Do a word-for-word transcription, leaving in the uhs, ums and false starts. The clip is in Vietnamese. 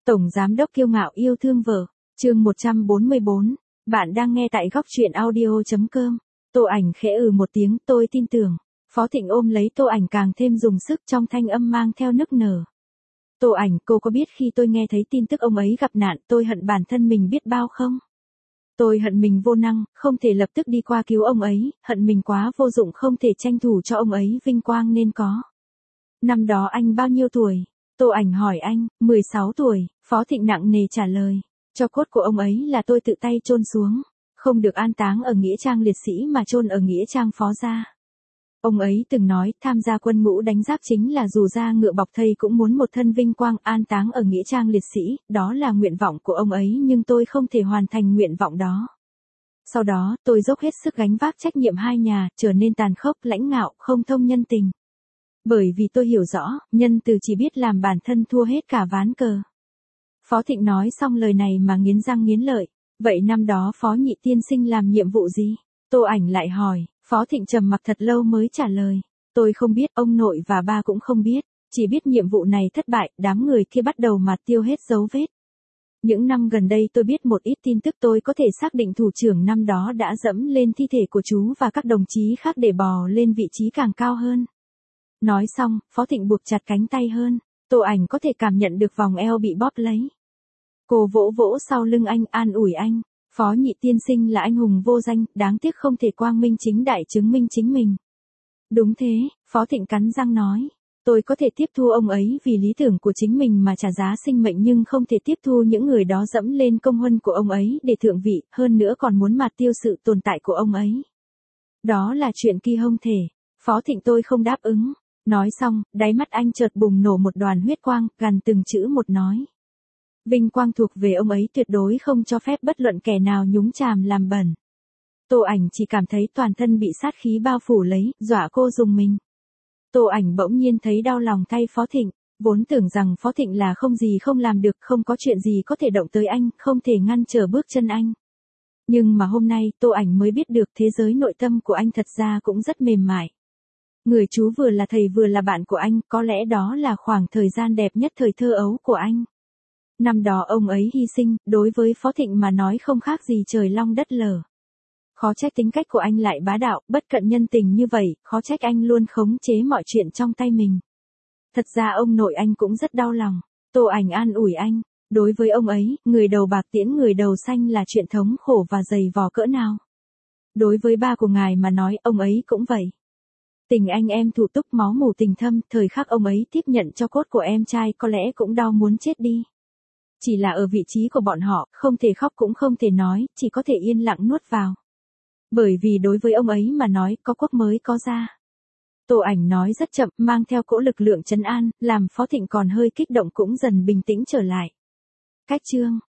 Tổng giám đốc kiêu ngạo yêu thương vợ, chương một trăm bốn mươi bốn, bạn đang nghe tại góc truyện audio.com. Tô Ảnh khẽ ừ một tiếng, tôi tin tưởng. Phó Thịnh ôm lấy Tô Ảnh càng thêm dùng sức trong thanh âm mang theo nức nở. Tô Ảnh, cô có biết khi tôi nghe thấy tin tức ông ấy gặp nạn tôi hận bản thân mình biết bao không? Tôi hận mình vô năng, không thể lập tức đi qua cứu ông ấy, hận mình quá vô dụng không thể tranh thủ cho ông ấy vinh quang nên có. Năm đó anh bao nhiêu tuổi? Tô Ảnh hỏi anh, mười sáu tuổi, Phó Thịnh nặng nề trả lời. Cho cốt của ông ấy là tôi tự tay chôn xuống, không được an táng ở nghĩa trang liệt sĩ mà chôn ở nghĩa trang Phó gia. Ông ấy từng nói tham gia quân ngũ đánh giáp chính là dù ra ngựa bọc thây cũng muốn một thân vinh quang an táng ở nghĩa trang liệt sĩ, đó là nguyện vọng của ông ấy nhưng tôi không thể hoàn thành nguyện vọng đó. Sau đó tôi dốc hết sức gánh vác trách nhiệm hai nhà, trở nên tàn khốc, lãnh ngạo, không thông nhân tình. Bởi vì tôi hiểu rõ, nhân từ chỉ biết làm bản thân thua hết cả ván cờ. Phó Thịnh nói xong lời này mà nghiến răng nghiến lợi. Vậy năm đó Phó Nhị tiên sinh làm nhiệm vụ gì? Tô Ảnh lại hỏi. Phó Thịnh trầm mặc thật lâu mới trả lời. Tôi không biết, ông nội và ba cũng không biết. Chỉ biết nhiệm vụ này thất bại, đám người kia bắt đầu mà tiêu hết dấu vết. Những năm gần đây tôi biết một ít tin tức, tôi có thể xác định thủ trưởng năm đó đã dẫm lên thi thể của chú và các đồng chí khác để bò lên vị trí càng cao hơn. Nói xong, Phó Thịnh buộc chặt cánh tay hơn. Tô Ảnh có thể cảm nhận được vòng eo bị bóp lấy. Cô vỗ vỗ sau lưng anh, an ủi anh. Phó Nhị tiên sinh là anh hùng vô danh, đáng tiếc không thể quang minh chính đại chứng minh chính mình. Đúng thế, Phó Thịnh cắn răng nói. Tôi có thể tiếp thu ông ấy vì lý tưởng của chính mình mà trả giá sinh mệnh nhưng không thể tiếp thu những người đó dẫm lên công huân của ông ấy để thượng vị, hơn nữa còn muốn mạt tiêu sự tồn tại của ông ấy. Đó là chuyện kỳ không thể. Phó Thịnh tôi không đáp ứng. Nói xong, đáy mắt anh chợt bùng nổ một đoàn huyết quang, gằn từng chữ một nói. Vinh quang thuộc về ông ấy, tuyệt đối không cho phép bất luận kẻ nào nhúng chàm làm bẩn. Tô Ảnh chỉ cảm thấy toàn thân bị sát khí bao phủ lấy, dọa cô rùng mình. Tô Ảnh bỗng nhiên thấy đau lòng thay Phó Thịnh, vốn tưởng rằng Phó Thịnh là không gì không làm được, không có chuyện gì có thể động tới anh, không thể ngăn trở bước chân anh. Nhưng mà hôm nay Tô Ảnh mới biết được thế giới nội tâm của anh thật ra cũng rất mềm mại. Người chú vừa là thầy vừa là bạn của anh, có lẽ đó là khoảng thời gian đẹp nhất thời thơ ấu của anh. Năm đó ông ấy hy sinh, đối với Phó Thịnh mà nói không khác gì trời long đất lở. Khó trách tính cách của anh lại bá đạo, bất cận nhân tình như vậy, khó trách anh luôn khống chế mọi chuyện trong tay mình. Thật ra ông nội anh cũng rất đau lòng. Tô Ảnh an ủi anh, đối với ông ấy, người đầu bạc tiễn người đầu xanh là chuyện thống khổ và dày vò cỡ nào. Đối với ba của ngài mà nói, ông ấy cũng vậy. Tình anh em thủ túc máu mủ tình thâm, thời khắc ông ấy tiếp nhận cho cốt của em trai có lẽ cũng đau muốn chết đi. Chỉ là ở vị trí của bọn họ, không thể khóc cũng không thể nói, chỉ có thể yên lặng nuốt vào. Bởi vì đối với ông ấy mà nói, có quốc mới có gia. Tô Ảnh nói rất chậm, mang theo cỗ lực lượng trấn an, làm Phó Thịnh còn hơi kích động cũng dần bình tĩnh trở lại. Cách chương